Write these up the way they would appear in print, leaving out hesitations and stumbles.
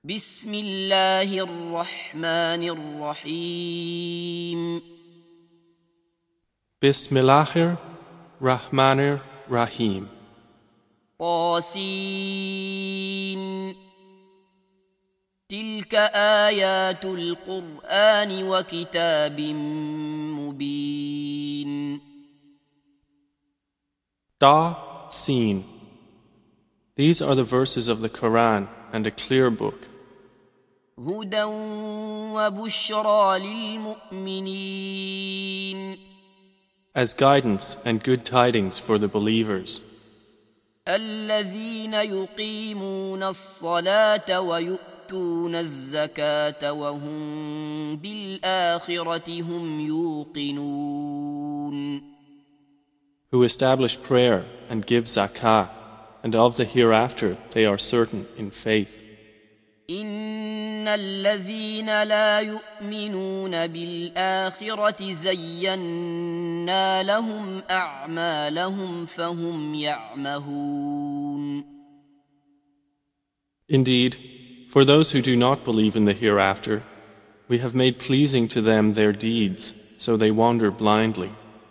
بسم الله الرحمن الرحيم Bismillahir Rahmanir Rahim. طاسين تلك آيات القرآن وكتاب مبين Ta-Sin. These are the verses of the Quran and a clear book, هدى وبشرى للمؤمنين as guidance and good tidings for the believers, الذين يقيمون الصلاة ويؤتون الزكاة وهم بالآخرة هم يوقنون who establish prayer and give zakah, and of the hereafter they are certain in faith. إن الذين لا يؤمنون بالآخرة زينا لهم أعمالهم فهم يعمهون Indeed, for those who do not believe in the hereafter, we have made pleasing to them their deeds, so they wander blindly.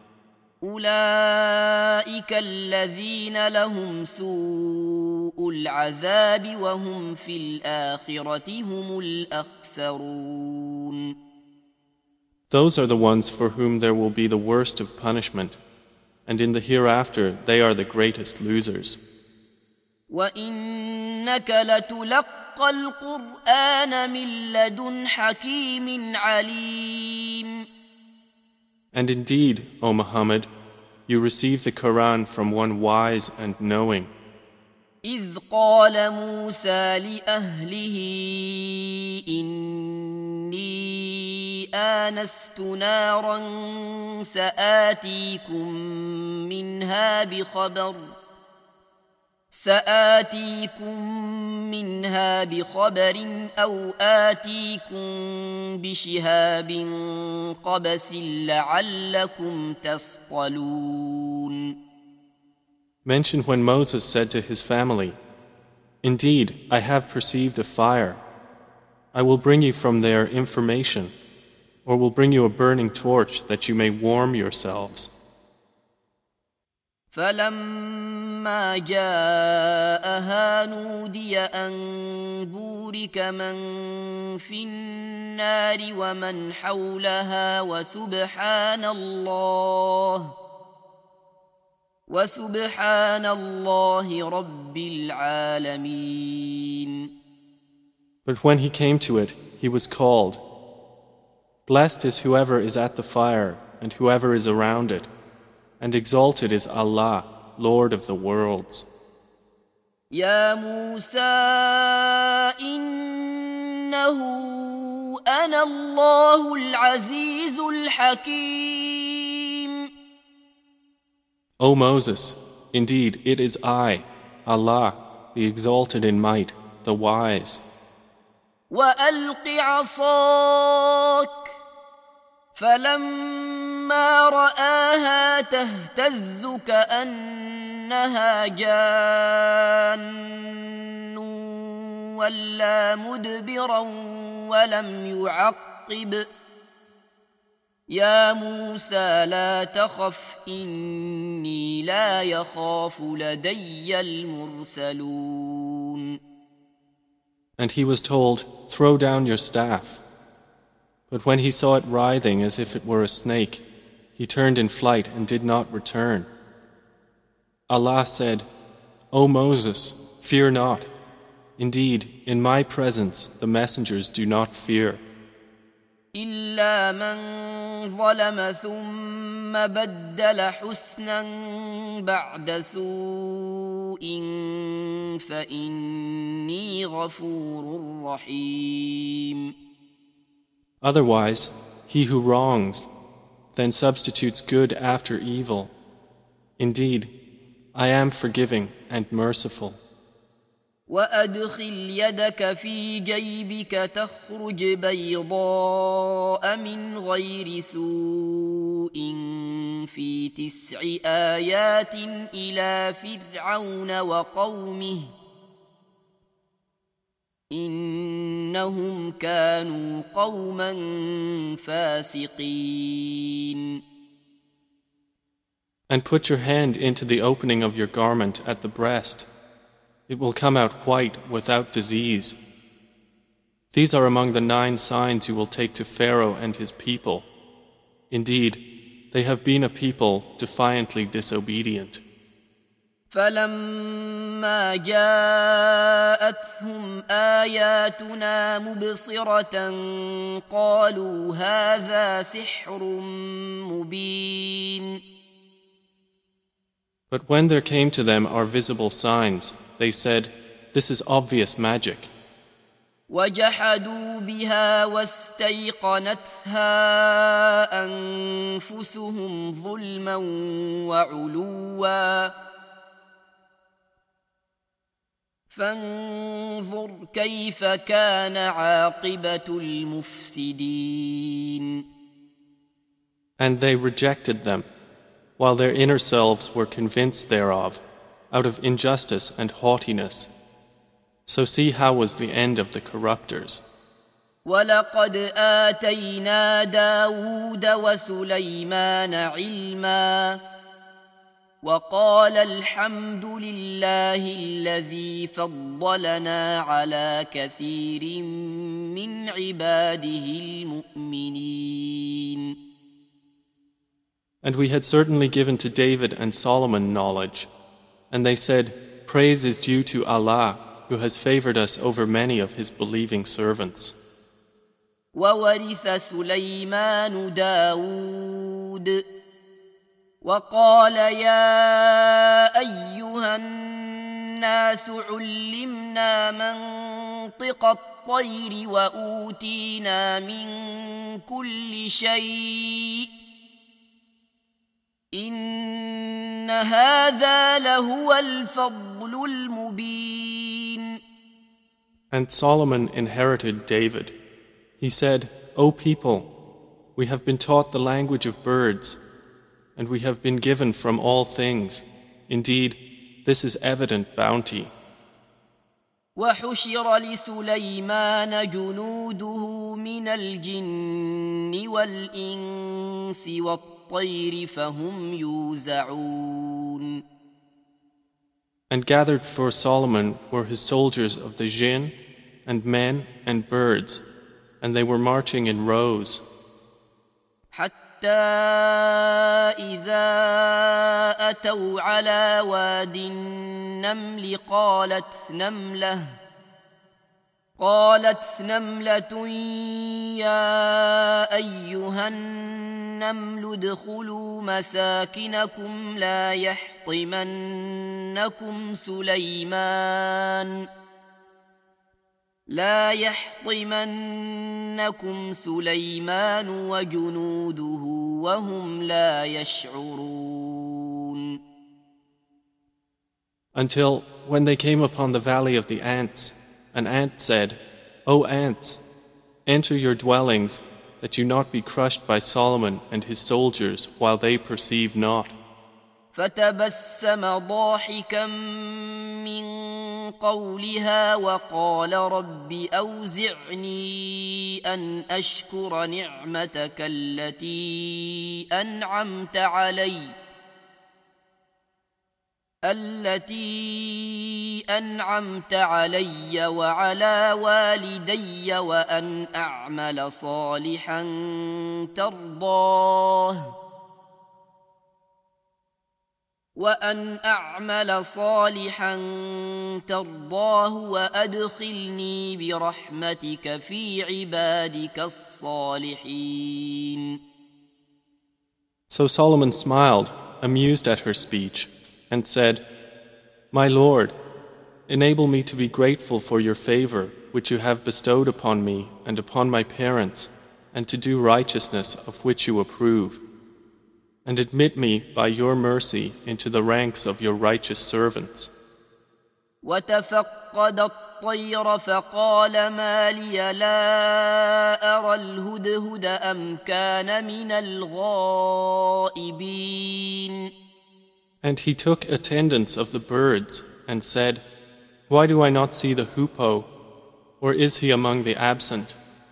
أولئك الذين لهم سوء العذاب وهم في الآخرة هم الأخسرون Those are the ones for whom there will be the worst of punishment, and in the hereafter they are the greatest losers. وإنك لتلقى القرآن من لدن حكيم عليم And indeed, O Muhammad, you receive the Quran from one wise and knowing. إذ قال موسى لأهله إني آنست نارا سآتيكم منها بخبر أو آتيكم بشهاب قبس لعلكم تصطلون Mention when Moses said to his family, "Indeed, I have perceived a fire. I will bring you from there information, or will bring you a burning torch that you may warm yourselves." فلما جاءها نودي أن بورك من في النار ومن حولها وسبحان الله رب العالمين. But when he came to it, he was called, "Blessed is whoever is at the fire and whoever is around it, and exalted is Allah, Lord of the worlds." يا موسى إنه أنا الله العزيز الحكيم. O Moses, indeed it is I, Allah, the exalted in might, the wise. وألق عصاك فلما رآها تهتز كأنها جان ولا مدبرا ولم يعقب يا موسى لا تخف إني لا يخاف لدي المرسلون. And he was told, "Throw down your staff." But when he saw it writhing as if it were a snake, he turned in flight and did not return. Allah said, "O Moses, fear not. Indeed, in my presence the messengers do not fear. إلا من ظلم ثم بدل حسنا بعد سوء فإني غفور رحيم. Otherwise, he who wrongs, then substitutes good after evil. Indeed, I am forgiving and merciful. وأدخل يدك في جيبك تخرج بيضاء من غير سوء في 9 آيات إلى فرعون وقومه إنهم كانوا قوما فاسقين. And put your hand into the opening of your garment at the breast. It will come out white without disease. These are among the 9 signs you will take to Pharaoh and his people. Indeed, they have been a people defiantly disobedient. فلما جاءتهم آياتنا مبصرة قالوا هذا سحر مبين. But when there came to them our visible signs, they said, "This is obvious magic." وجحدوا بها واستيقنتها أنفسهم ظلما وعلوا فانظر كيف كان عاقبة المفسدين. And they rejected them, while their inner selves were convinced thereof, out of injustice and haughtiness. So see how was the end of the corruptors. وَلَقَدْ آتَيْنَا دَاوُودَ وَسُلَيْمَانَ عِلْمًا وَقَالَ الْحَمْدُ لِلَّهِ الَّذِي فَضَّلَنَا عَلَى كَثِيرٍ مِّنْ عِبَادِهِ الْمُؤْمِنِينَ. And we had certainly given to David and Solomon knowledge, and they said, "Praise is due to Allah, who has favored us over many of his believing servants." وَوَرِثَ سُلَيْمَانُ دَاوُودَ وَقَالَ يَا أَيُّهَا النَّاسُ عُلِّمْنَا مَنطِقَ الطَّيْرِ وَأُوتِينَا مِن كُلِّ شَيْءٍ إِنَّ هَذَا لَهُوَ الْفَضْلُ الْمُبِينُ. And Solomon inherited David. He said, "O people, we have been taught the language of birds, and we have been given from all things. Indeed, this is evident bounty." وحشر لسليمان جنوده من الجن والإنس والطير فهم يوزعون. And gathered for Solomon were his soldiers of the jinn, and men and birds, and they were marching in rows. حتى إذا أتوا على واد النمل قالت نملة يا أيها النمل ادخلوا مساكنكم لا يحطمنكم سليمان وجنوده وهم لا يشعرون. Until when they came upon the valley of the ants, an ant said, "O ants, enter your dwellings, that you not be crushed by Solomon and his soldiers while they perceive not." فتبسم ضاحكا من قولها وقال رب أوزعني أن أشكر نعمتك التي أنعمت علي وعلى والدي وأن أعمل صالحا ترضاه وأدخلني برحمتك في عبادك الصالحين. So Solomon smiled, amused at her speech, and said, "My Lord, enable me to be grateful for your favor which you have bestowed upon me and upon my parents, and to do righteousness of which you approve. And admit me by your mercy into the ranks of your righteous servants." وتفقد الطير فقال ما لي لا أرى الهدهد أم كان من الغائبين. And he took attendance of the birds and said, "Why do I not see the hoopoe? or is he among the absent?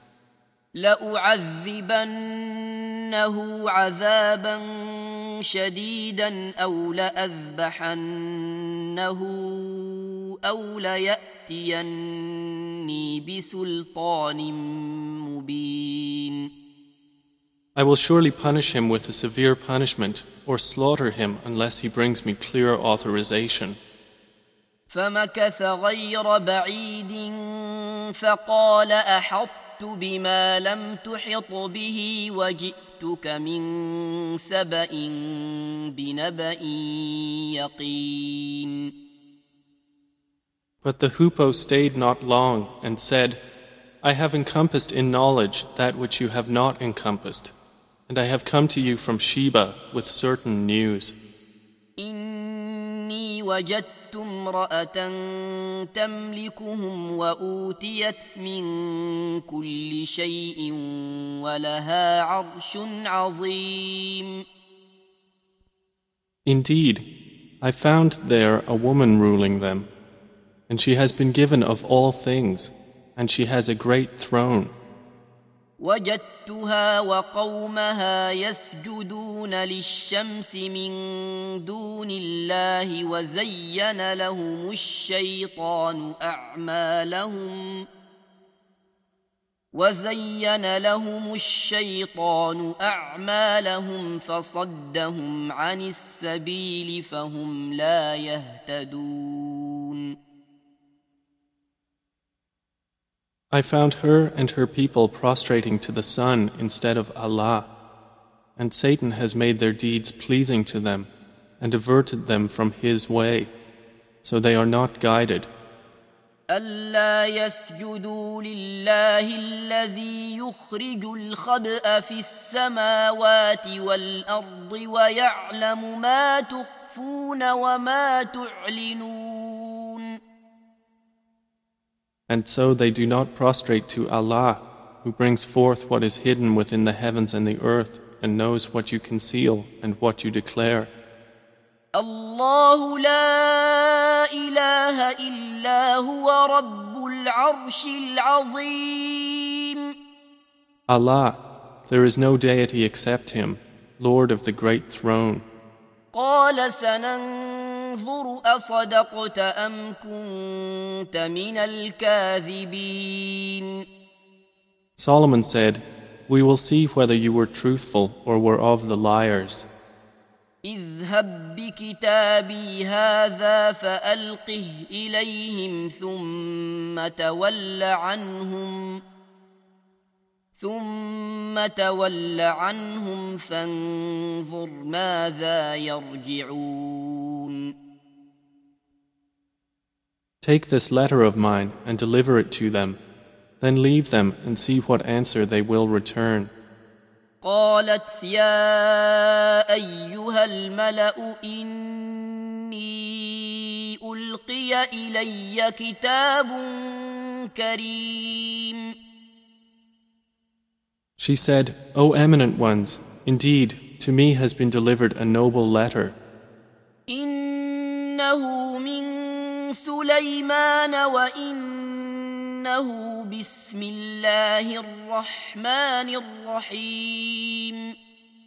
لأعذبنه عذابا شديدا أو لأذبحنه أو ليأتيني بسلطان مبين. I will surely punish him with a severe punishment or slaughter him unless he brings me clear authorization. فمكث غير بعيد فقال أحطت بما لم تحط به وجئتك من سبأ بنبأ يقين. But the hoopoe stayed not long and said, I have encompassed in knowledge that which you have not encompassed, and I have come to you from Sheba with certain news. إني وجدت امرأة تملكهم وأوتيت من كل شيء ولها عرش عظيم. Indeed, I found there a woman ruling them, and she has been given of all things, and she has a great throne. وجدتها وقومها يسجدون للشمس من دون الله وزين لهم الشيطان أعمالهم فصدهم عن السبيل فهم لا يهتدون. I found her and her people prostrating to the sun instead of Allah, and Satan has made their deeds pleasing to them and diverted them from his way, so they are not guided. ألا يسجدوا لله الذي يخرج الخبأ في السماوات والأرض ويعلم ما تخفون وما تعلنون. And so they do not prostrate to Allah, who brings forth what is hidden within the heavens and the earth, and knows what you conceal and what you declare. الله لا إله إلا هو رب العرش العظيم. Allah, there is no deity except Him, Lord of the great throne. قال سننظر أصدقت أم كنت من الكاذبين. Solomon said, We will see whether you were truthful or were of the liars. اذهب بكتابي هذا فألقه إليهم ثم تول عنهم فانظر ماذا يرجعون. Take this letter of mine and deliver it to them, then leave them and see what answer they will return. قالت يا أيها الملأ إني ألقي إلي كتاب كريم. She said, O eminent ones, indeed, to me has been delivered a noble letter. إنه من سليمان وإنه بسم الله الرحمن الرحيم.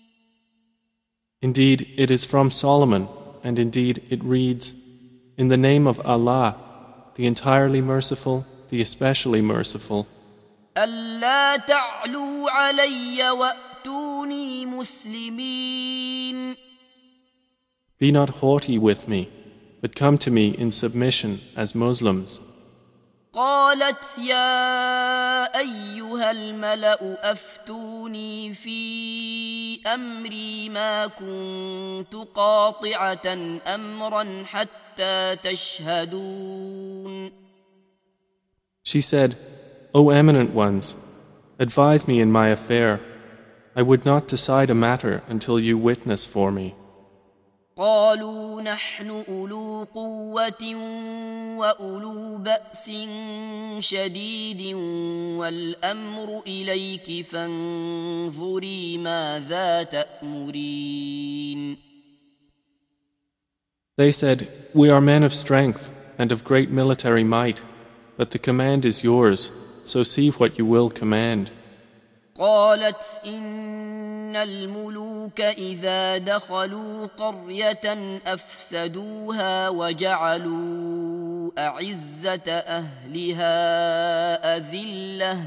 Indeed, it is from Solomon, and indeed it reads, In the name of Allah, the entirely merciful, the especially merciful. ألا تعلوا علي وأتوني مسلمين. Be not haughty with me, but come to me in submission as Muslims. قالت يا أيها الملأ أفتوني في أمري ما كنت قاطعة أمرا حتى تشهدون. She said, O eminent ones, advise me in my affair. I would not decide a matter until you witness for me. قالوا نحن أولو قوة وأولو بأس شديد والأمر إليك فانظري ماذا تأمرين. They said, We are men of strength and of great military might, but the command is yours, so see what you will command. قالت إن الملوك إذا دخلوا قرية أفسدوها وجعلوا أعزة أهلها أذلة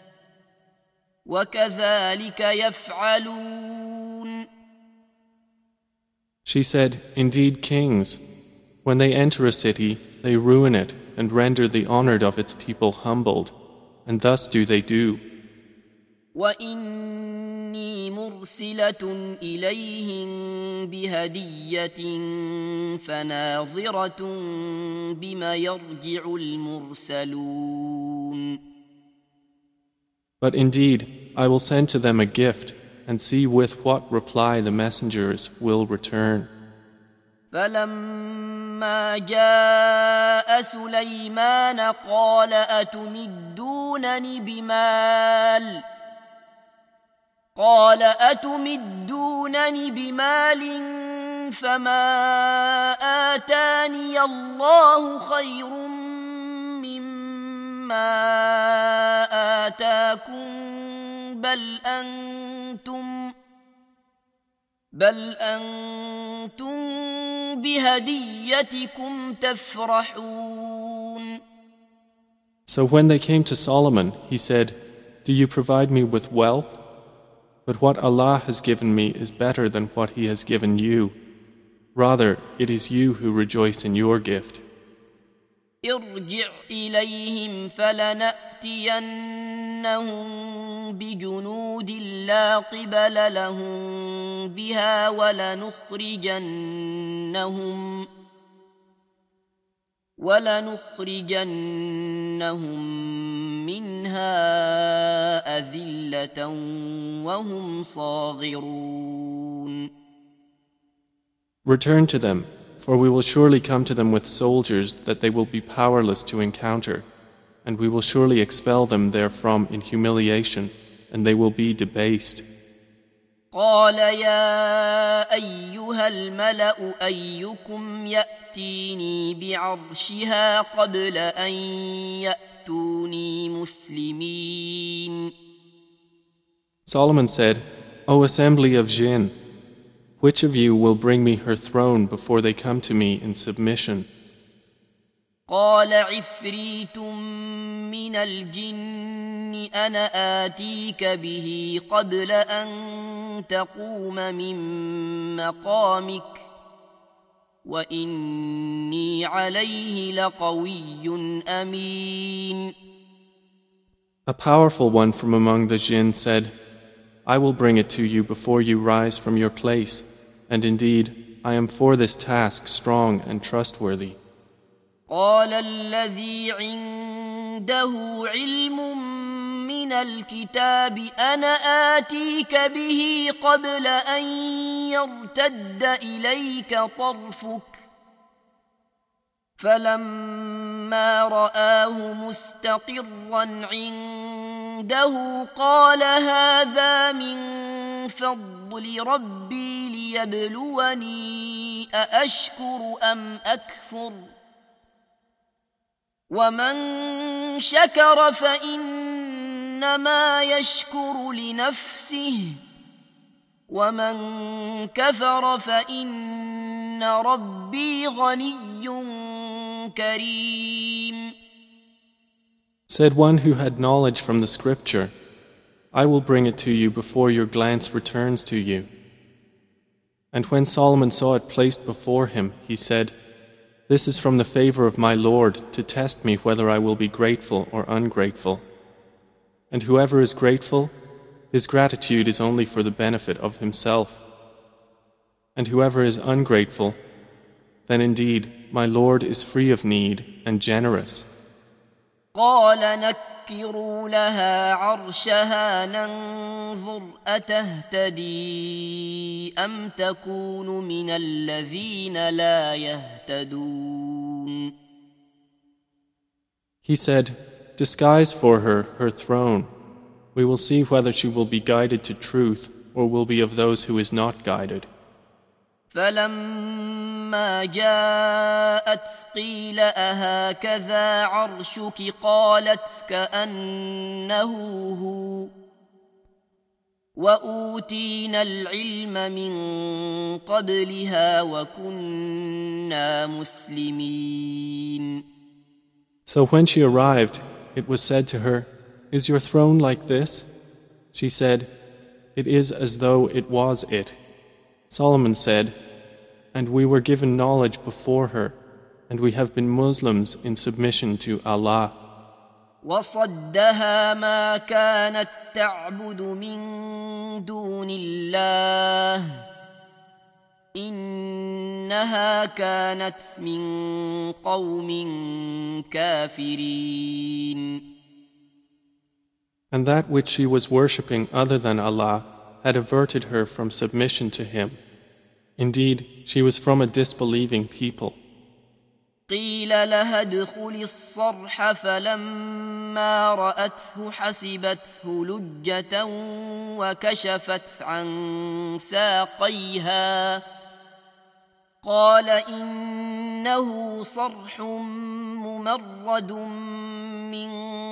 وكذلك يفعلون. She said, Indeed, kings, when they enter a city, they ruin it and render the honored of its people humbled, and thus do they do. وإني مرسلة إليهم بهدية فناظرة بما يرجع المرسلون. But indeed, I will send to them a gift and see with what reply the messengers will return. فلما جاء سليمان قال أتمدونني بمال فما آتاني الله خير مما آتاكم بل أنتم بهديتكم تفرحون. So when they came to Solomon, he said, Do you provide me with wealth? But what Allah has given me is better than what He has given you. Rather, it is you who rejoice in your gift. ارجع إليهم فلنأتينهم بجنود لا قبل لهم بها ولنخرجنهم منها أذلة وهم صاغرون. Return to them, for we will surely come to them with soldiers that they will be powerless to encounter, and we will surely expel them therefrom in humiliation, and they will be debased. قال يا أيها الملأ أيكم يأتيني بعرشها قبل أن يأتوني مسلمين. Solomon said, O assembly of jinn, which of you will bring me her throne before they come to me in submission? قال عفريت من الجن أنا آتيك به قبل أن تقوم من مقامك وإني عليه لقوي أمين. A powerful one from among the jinn said, I will bring it to you before you rise from your place, and indeed, I am for this task strong and trustworthy. قال الذي عنده علم من الكتاب أنا آتيك به قبل أن يرتد إليك طرفك فلما رآه مستقرا عنده قال هذا من فضل ربي ليبلوني أأشكر أم أكفر ومن شكر فإنما يشكر لنفسه ومن كفر فإن ربي غني كريم. Said one who had knowledge from the scripture, I will bring it to you before your glance returns to you. And when Solomon saw it placed before him, he said, This is from the favor of my Lord to test me whether I will be grateful or ungrateful. And whoever is grateful, his gratitude is only for the benefit of himself. And whoever is ungrateful, then indeed my Lord is free of need and generous. قال نكروا لها عرشها ننظر أتهتدي أم تكون من الذين لا يهتدون. He said, Disguise for her her throne. We will see whether she will be guided to truth or will be of those who is not guided. فلما جاءت قيل أهكذا عرشك قالت كأنه هو وأوتينا العلم من قبلها وكنا مسلمين. So when she arrived, it was said to her, "Is your throne like this?" She said, "It is as though it was it." Solomon said, "And we were given knowledge before her, and we have been Muslims in submission to Allah." وصدها ما كانت تعبد من دون الله إنها كانت من قوم كافرين. And that which she was worshipping other than Allah had averted her from submission to Him. Indeed, she was from a disbelieving people. قيل لها ادخلي الصرح فلما رأته حسبته لجة وكشفت عن ساقيها قال إنه صرح ممرد من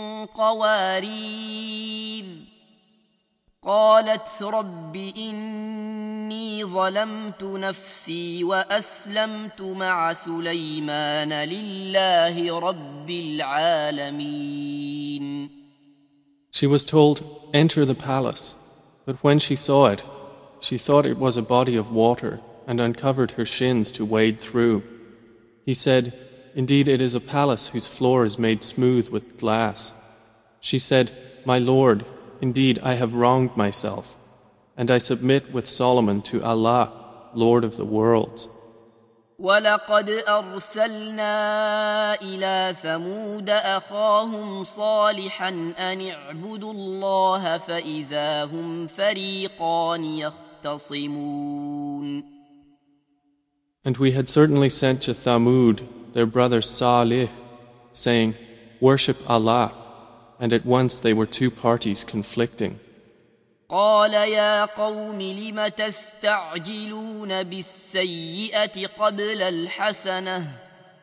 قوارير قالت رب إني ظلمت نفسي وأسلمت مع سليمان لله رب العالمين. She was told, "Enter the palace." But when she saw it, she thought it was a body of water and uncovered her shins to wade through. He said, "Indeed it is a palace whose floor is made smooth with glass." She said, "My Lord, indeed I have wronged myself, and I submit with Solomon to Allah, Lord of the worlds." وَلَقَدْ أَرْسَلْنَا إِلَى ثَمُودَ أَخَاهُمْ صَالِحًا أَنِ اعْبُدُوا اللَّهَ فَإِذَا هُمْ فَرِيقَانِ يَخْتَصِمُونَ. And we had certainly sent to Thamud their brother Salih, saying, "Worship Allah," and at once they were two parties conflicting. قال يا قوم لم تستعجلون بالسيئة قبل الحسنة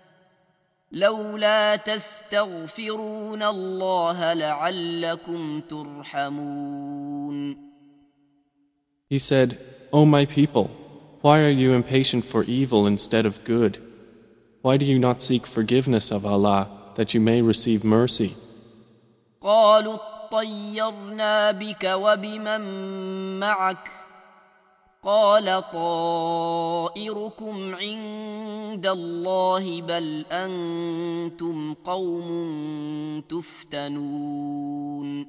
لولا تستغفرون الله لعلكم ترحمون. He said, "O my people, why are you impatient for evil instead of good? Why do you not seek forgiveness of Allah that you may receive mercy?" قالوا طيرنا بك وبمن معك قال طائركم عند الله بل أنتم قوم تفتنون.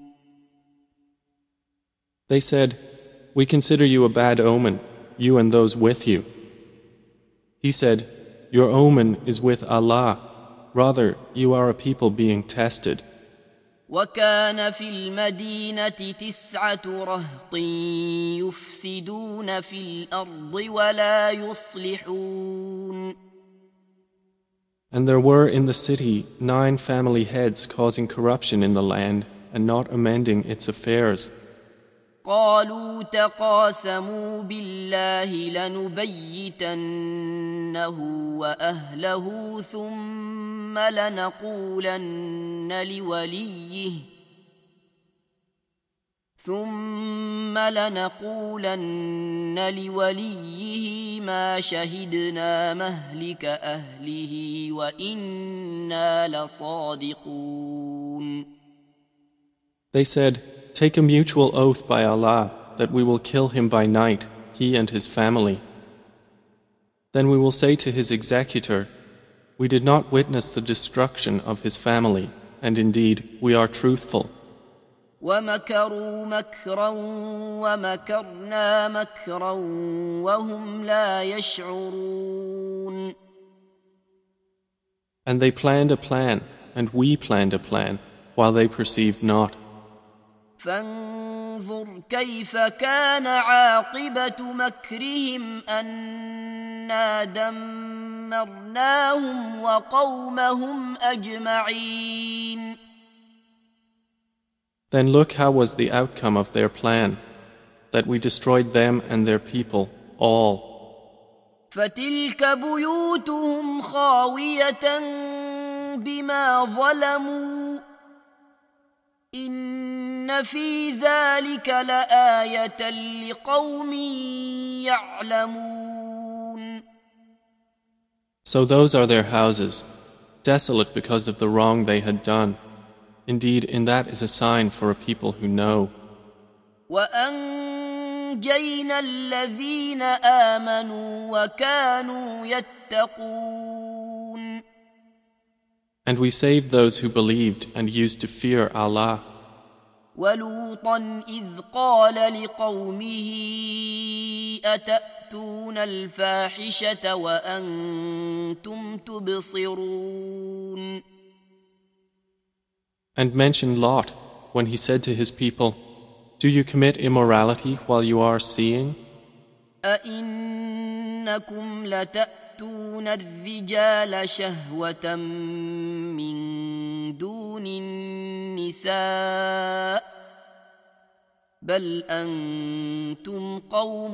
They said, "We consider you a bad omen, you and those with you." He said, "Your omen is with Allah. Rather, you are a people being tested." وكان في المدينة 9 رهط يفسدون في الأرض ولا يصلحون. And there were in the city 9 family heads causing corruption in the land and not amending its affairs. قالوا تقاسموا بالله لنبيتنه وأهله ثم لنقولن لوليه ما شهدنا مهلك أهله وإنا لصادقون. They said, "Take a mutual oath by Allah that we will kill him by night, he and his family. Then we will say to his executor, we did not witness the destruction of his family, and indeed we are truthful." ومكروا مكرا ومكرنا مكرا وهم لا يشعرون. And they planned a plan, and we planned a plan, while they perceived not. فانظر كيف كان عاقبة مكرهم أنا دمرناهم وقومهم أجمعين. Then look how was the outcome of their plan, that we destroyed them and their people, all. فتلك بيوتهم خاوية بما ظلموا إن في ذلك لآية لقوم يعلمون. So those are their houses, desolate because of the wrong they had done. Indeed, in that is a sign for a people who know. وأنجينا الذين آمنوا وكانوا يتقون. And we saved those who believed and used to fear Allah. ولوطا إذ قال لقومه أتأتون الفاحشة وأنتم تبصرون. And mention Lot when he said to his people, do you commit immorality while you are seeing? أئنكم لتأتون الرجال شهوة من دون النساء بل أنتم قوم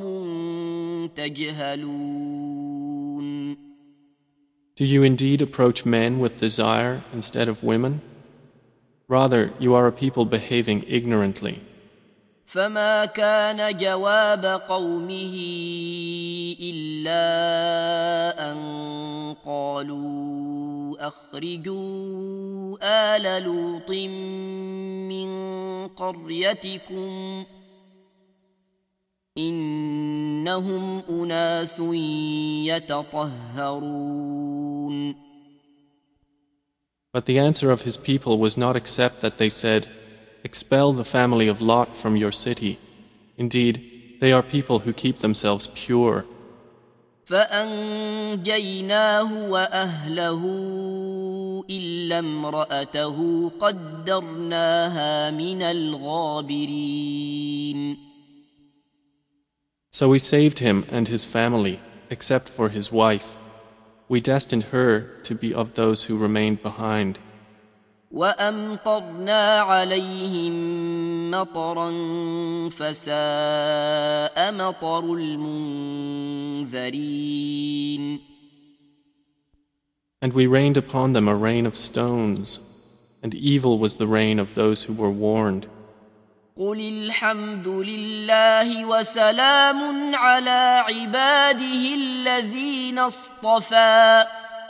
تجهلون. Do you indeed approach men with desire instead of women? Rather, you are a people behaving ignorantly. فما كان جواب قومه إلا أن قالوا أخرجوا آل لوط من قريتكم إنهم أناس يتطهرون. But the answer of his people was not except that they said, expel the family of Lot from your city. Indeed, they are people who keep themselves pure. فأنجيناه وأهله إلا امرأته قدرناها من الغابرين. So we saved him and his family, except for his wife. We destined her to be of those who remained behind. وأمطرنا عليهم مطرا فساء مطر المنذرين. And we rained upon them a rain of stones, and evil was the rain of those who were warned. قل الحمد لله وسلام على عباده الذين اصطفى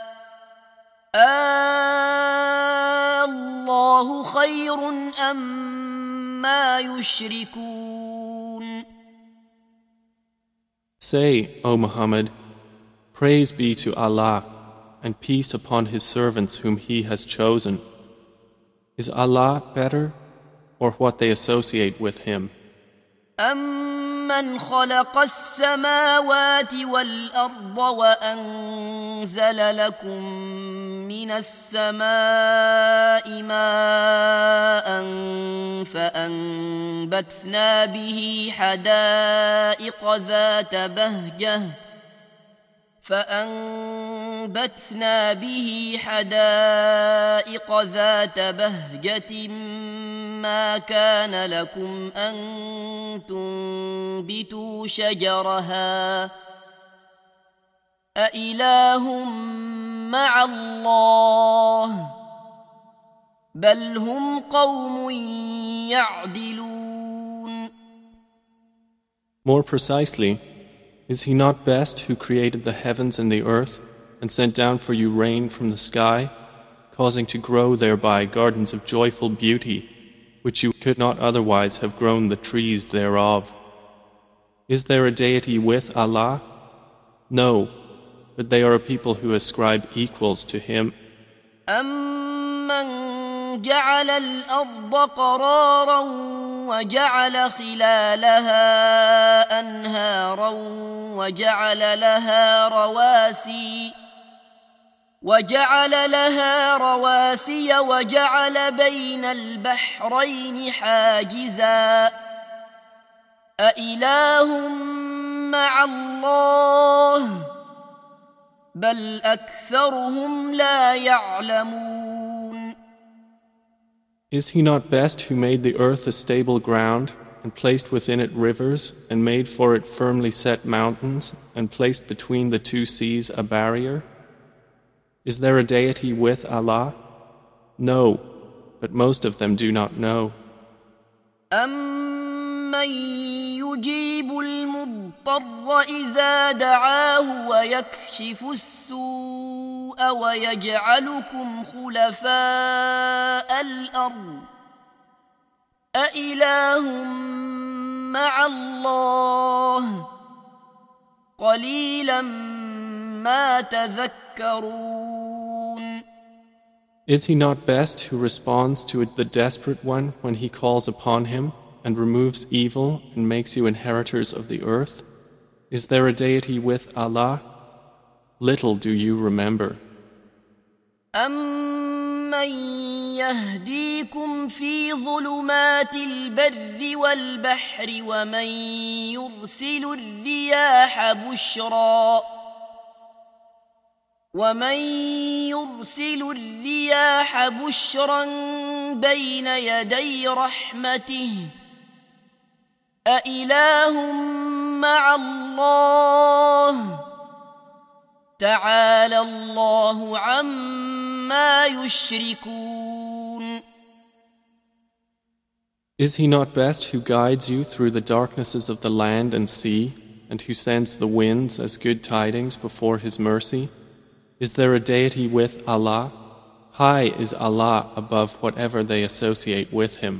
الله خير أما يشركون. Say, O Muhammad, praise be to Allah and peace upon His servants whom He has chosen. Is Allah better or what they associate with Him? أَمَّنْ خَلَقَ السَّمَاوَاتِ وَالْأَرْضَ وَأَنزَلَ لَكُم مِّنَ السَّمَاءِ مَاءً فَأَنبَتْنَا بِهِ حدائق ذات بهجة ما كان لكم أن تنبتوا شجرها أإله مع الله بل هم قوم يعدلون. More precisely, is He not best who created the heavens and the earth and sent down for you rain from the sky, causing to grow thereby gardens of joyful beauty, which you could not otherwise have grown the trees thereof? Is there a deity with Allah? No, but they are a people who ascribe equals to Him. أَمَّنْ جَعَلَ الْأَرْضَ قَرَارًا وَجَعَلَ خِلَالَهَا أَنْهَارًا وجعل لها رواسي وجعل بين البحرين حاجزا أإله مع الله بل أكثرهم لا يعلمون. Is He not best who made the earth a stable ground and placed within it rivers, and made for it firmly set mountains, and placed between the two seas a barrier? Is there a deity with Allah? No, but most of them do not know. أَمَّن يُجِيبُ الْمُضْطَرَّ إِذَا دَعَاهُ وَيَكْشِفُ السُّوءَ وَيَجْعَلُكُمْ خُلَفَاءَ الْأَرْضِ أَإِلَٰهٌ مَّعَ اللَّهِ قَلِيلًا مَّا تَذَكَّرُونَ. Is he not best who responds to the desperate one when he calls upon him, and removes evil and makes you inheritors of the earth? Is there a deity with Allah? Little do you remember. أَمَّن يَهْدِيكُمْ فِي ظُلُمَاتِ الْبَرِّ وَالْبَحْرِ ومن يرسل الرياح بشرا بين يدي رحمته أإله مع الله تعالى الله عما يشركون. Is he not best who guides you through the darknesses of the land and sea, and who sends the winds as good tidings before his mercy? Is there a deity with Allah? High is Allah above whatever they associate with him.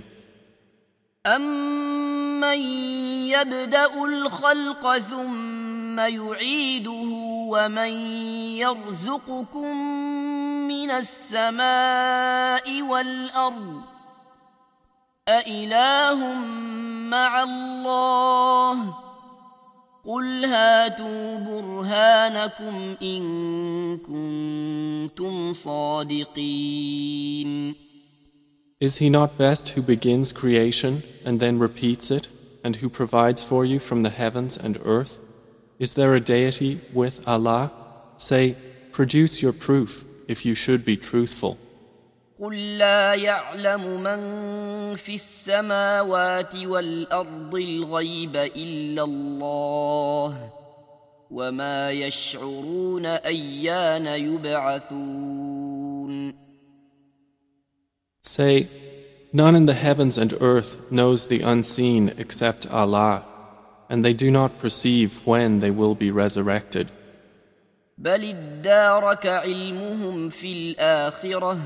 أَمَّن يَبْدَأُ الْخَلْقَ ثُمَّ يُعِيدُهُ وَمَن يَرْزُقُكُم مِّنَ السَّمَاءِ وَالْأَرْضِ أَإِلَٰهٌ مَّعَ اللَّهِ قُلْ هَاتُوا بُرْهَانَكُمْ إِن كُنتُمْ صَادِقِينَ. Is he not best who begins creation and then repeats it, and who provides for you from the heavens and earth? Is there a deity with Allah? Say, produce your proof if you should be truthful. قُل لَّا يَعْلَمُ مَن فِي السَّمَاوَاتِ وَالْأَرْضِ الْغَيْبَ إِلَّا اللَّهُ وَمَا يَشْعُرُونَ أَيَّانَ يُبْعَثُونَ. Say, none in the heavens and earth knows the unseen except Allah, and they do not perceive when they will be resurrected. بَلِ ادَّارَكَ عِلْمُهُمْ فِي الْآخِرَةِ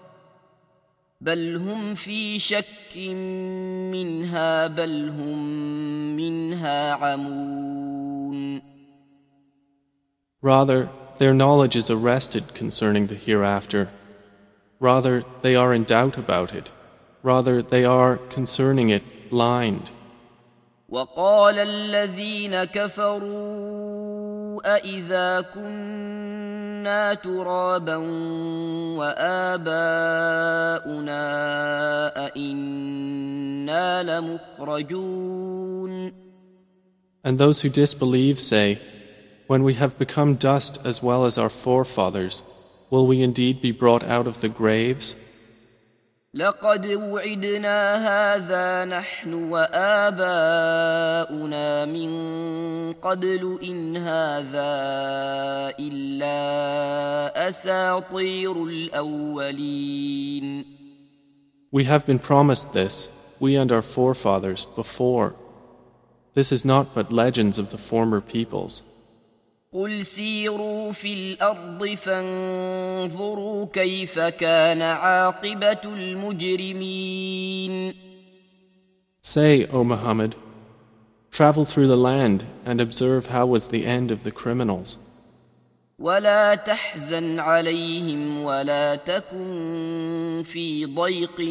بل هم في شك منها بل هم منها عمون. Rather, their knowledge is arrested concerning the hereafter. Rather, they are in doubt about it. Rather, they are, concerning it, blind. وقال الذين كفروا أإذا كنا ترابا وآباؤنا أإنا لمخرجون. And those who disbelieve say, when we have become dust as well as our forefathers, will we indeed be brought out of the graves? لقد وعدنا هذا نحن وآباؤنا من قبل إن هذا إلا أساطير الأولين. We have been promised this, we and our forefathers, before. This is not but legends of the former peoples. قل سيروا في الأرض فانظروا كيف كان عاقبة المجرمين. Say, O Muhammad, travel through the land and observe how was the end of the criminals. ولا تحزن عليهم ولا تكن في ضيق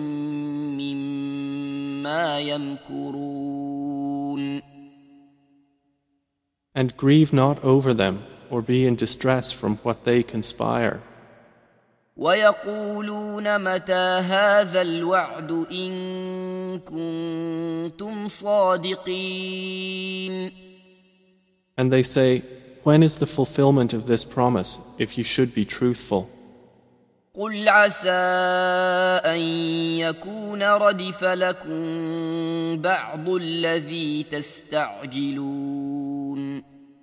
مما يمكرون. And grieve not over them, or be in distress from what they conspire. ويقولون متى هذا الوعد إن كنتم صادقين. And they say, when is the fulfillment of this promise, if you should be truthful? قل عسى أن يكون ردف لكم بعض الذي تستعجلون.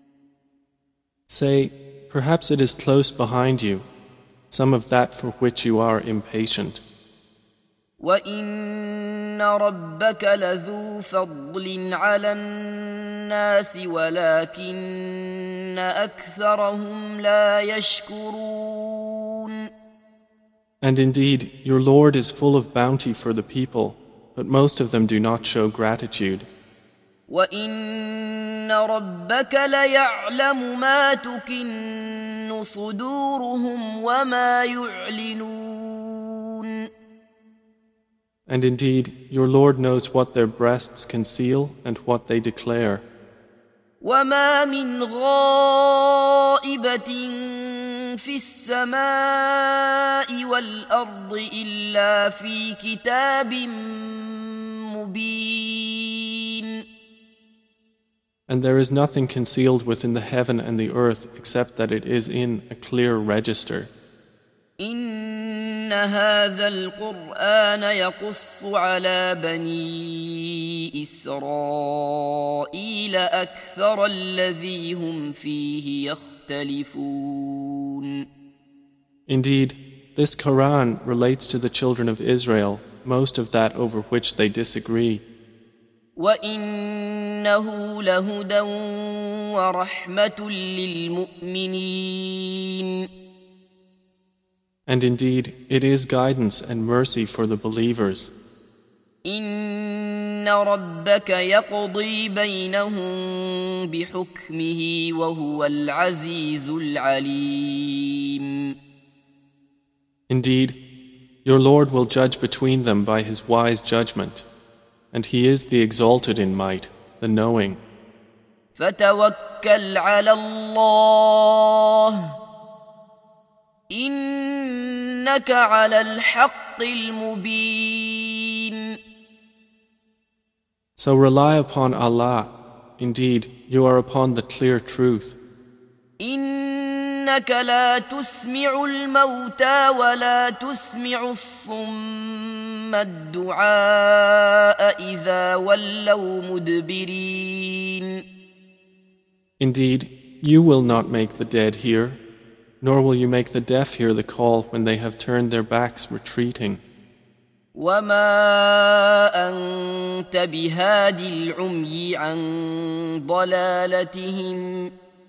Say, perhaps it is close behind you, some of that for which you are impatient. وَإِنَّ رَبَّكَ لَذُو فَضْلٍ عَلَى النَّاسِ وَلَكِنَّ أَكْثَرَهُمْ لَا يَشْكُرُونَ. And indeed, your Lord is full of bounty for the people, but most of them do not show gratitude. وَإِنَّ رَبَّكَ لَيَعْلَمُ مَا تُكِنُّ صُدُورُهُمْ وَمَا يُعْلِنُونَ. And indeed, your Lord knows what their breasts conceal and what they declare. وَمَا مِنْ غَائِبَةٍ في السماء والأرض إلا في كتاب مبين. And there is nothing concealed within the heaven and the earth except that it is in a clear register. إن هذا القرآن يقص على بني إسرائيل أكثر الذي هم فيه يختلفون. Indeed, this Quran relates to the children of Israel most of that over which they disagree. وَإِنَّهُ لَهُدًى وَرَحْمَةٌ لِلْمُؤْمِنِينَ. And indeed, it is guidance and mercy for the believers. إِنَّ رَبَّكَ يَقْضِي بَيْنَهُم بِحُكْمِهِ وَهُوَ الْعَزِيزُ الْعَلِيمُ. Indeed, your Lord will judge between them by his wise judgment, and he is the exalted in might, the knowing. فَتَوَكَّلْ عَلَى اللَّهِ إِنَّكَ عَلَى الْحَقِّ الْمُبِينِ. So rely upon Allah. Indeed, you are upon the clear truth. إِنَّكَ لَا تُسْمِعُ الْمَوْتَى وَلَا تُسْمِعُ الصُّمَّ الدُّعَاءَ إِذَا وَلَّوْا مُدْبِرِينَ. Indeed, you will not make the dead hear, nor will you make the deaf hear the call when they have turned their backs retreating. وَمَا أَنْتَ بِهَادِ الْعُمْيِ عَنْ ضَلَالَتِهِمْ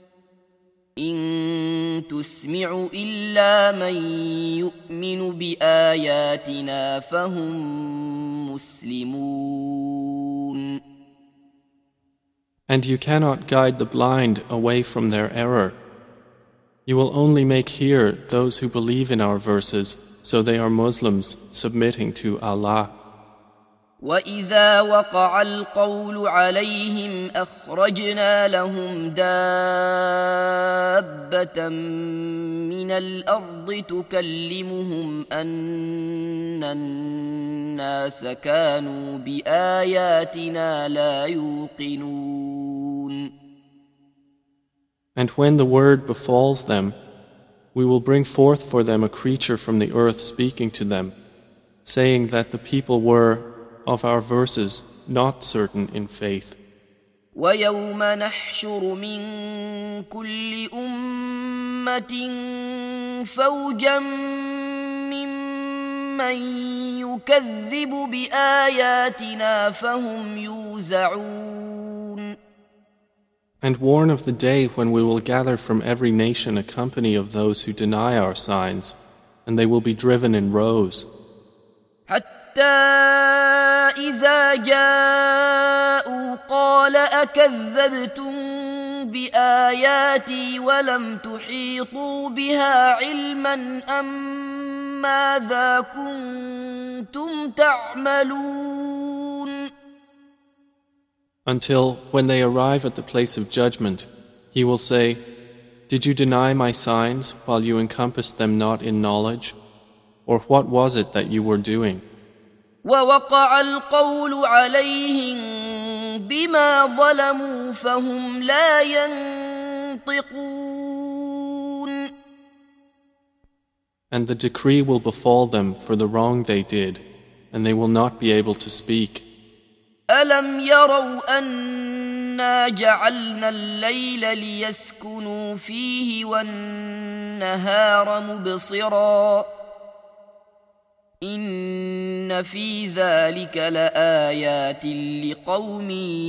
إِن تُسْمِعُ إِلَّا مَنْ يُؤْمِنُ بِآيَاتِنَا فَهُمْ مُسْلِمُونَ. And you cannot guide the blind away from their error. You will only make hear those who believe in our verses, so they are Muslims submitting to Allah. وَإِذَا وَقَعَ الْقَوْلُ عَلَيْهِمْ أَخْرَجْنَا لَهُمْ دَابَّةً مِّنَ الْأَرْضِ تُكَلِّمُهُمْ أَنَّ النَّاسَ كَانُوا بِآيَاتِنَا لَا يُوقِنُونَ. And when the word befalls them, we will bring forth for them a creature from the earth speaking to them, saying that the people were, of our verses, not certain in faith. وَيَوْمَ نَحْشُرُ مِنْ كُلِّ أُمَّةٍ فَوْجًا مِّمَّنْ يُكَذِّبُ بِآيَاتِنَا فَهُمْ يُوزَعُونَ. And warn of the day when we will gather from every nation a company of those who deny our signs, and they will be driven in rows. حتى إذا جاءوا قال أكذبتم بآياتي ولم تحيطوا بها علما أم ماذا كنتم تعملون. Until, when they arrive at the place of judgment, he will say, Did you deny my signs while you encompassed them not in knowledge? Or what was it that you were doing? وَوَقَعَ الْقَوْلُ عَلَيْهِمْ بِمَا ظَلَمُوا فَهُمْ لَا يَنطِقُونَ. And the decree will befall them for the wrong they did, and they will not be able to speak. ألم يروا أنا جعلنا الليل ليسكنوا فيه والنهار مبصرا إن في ذلك لآيات لقوم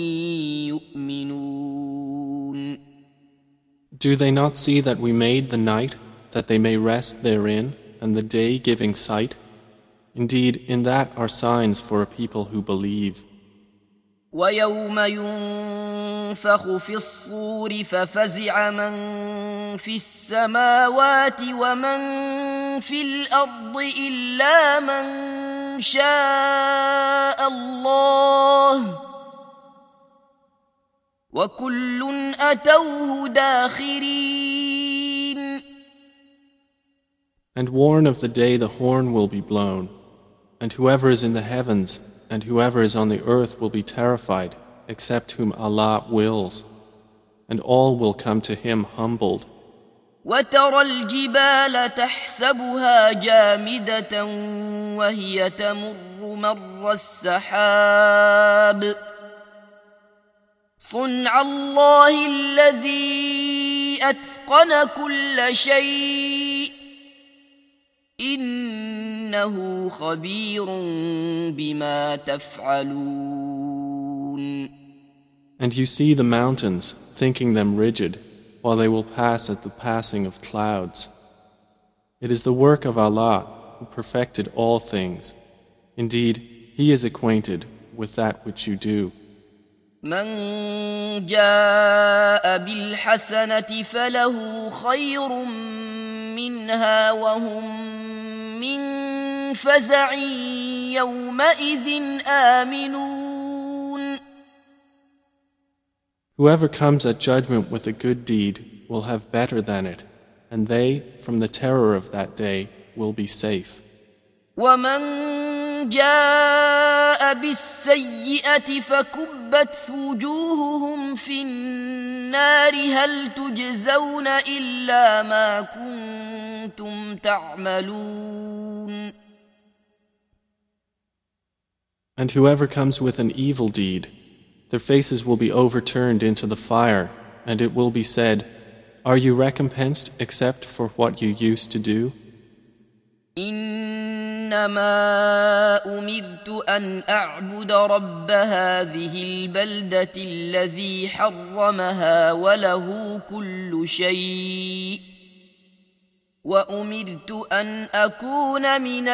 يؤمنون. Do they not see that we made the night that they may rest therein, and the day giving sight? Indeed, in that are signs for a people who believe. ويوم ينفخ في الصور ففزع من في السماوات ومن في الأرض إلا من شاء الله وكل أتوه داخرين. And warn of the day the horn will be blown, and whoever is in the heavens and whoever is on the earth will be terrified, except whom Allah wills, and all will come to Him humbled. وترى الجبال تحسبها جامدة وهي تمر مر السحاب صنع الله الذي أتقن كل شيء إنه خبير بما تفعلون. And you see the mountains, thinking them rigid, while they will pass at the passing of clouds. It is the work of Allah, who perfected all things. Indeed, He is acquainted with that which you do. من جاء بالحسنة فله خير منها وهم من فزع يومئذ آمنون. Whoever comes at judgment with a good deed will have better than it, and they, from the terror of that day, will be safe. ومن جاء بالسيئة فكبت وجوههم في النار هل تجزون إلا ما كنتم تعملون. And whoever comes with an evil deed, their faces will be overturned into the fire, and it will be said, "Are you recompensed except for what you used to do?" إنما أمرت أن أعبد رب هذه البلدة الذي حرمها وله كل شيء وأمرت أن أكون من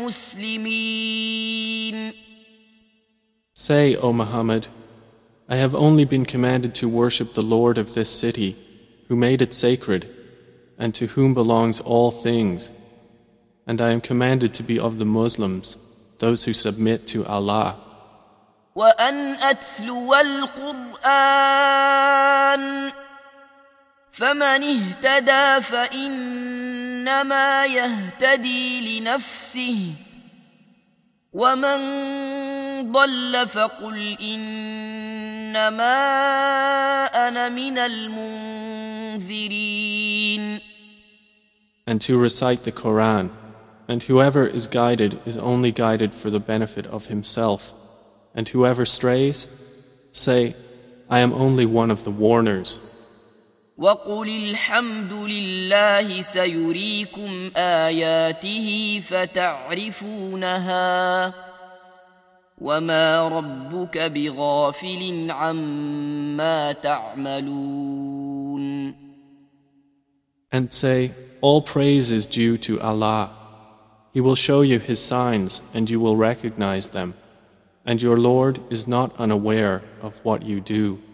المسلمين. Say, O Muhammad, I have only been commanded to worship the Lord of this city, who made it sacred, and to whom belongs all things. And I am commanded to be of the Muslims, those who submit to Allah. وأن أتلو القرآن فمن اهتدى فإنما يهتدي لنفسه ومن ضل فقل إنما أنا من المنذرين. And to recite the Quran, and whoever is guided is only guided for the benefit of himself, and whoever strays, say, I am only one of the warners. وقل الحمد لله سيريكم آياته فتعرفونها وما ربك بغافل عما تعملون. And say, all praise is due to Allah. He will show you His signs and you will recognize them, and your Lord is not unaware of what you do.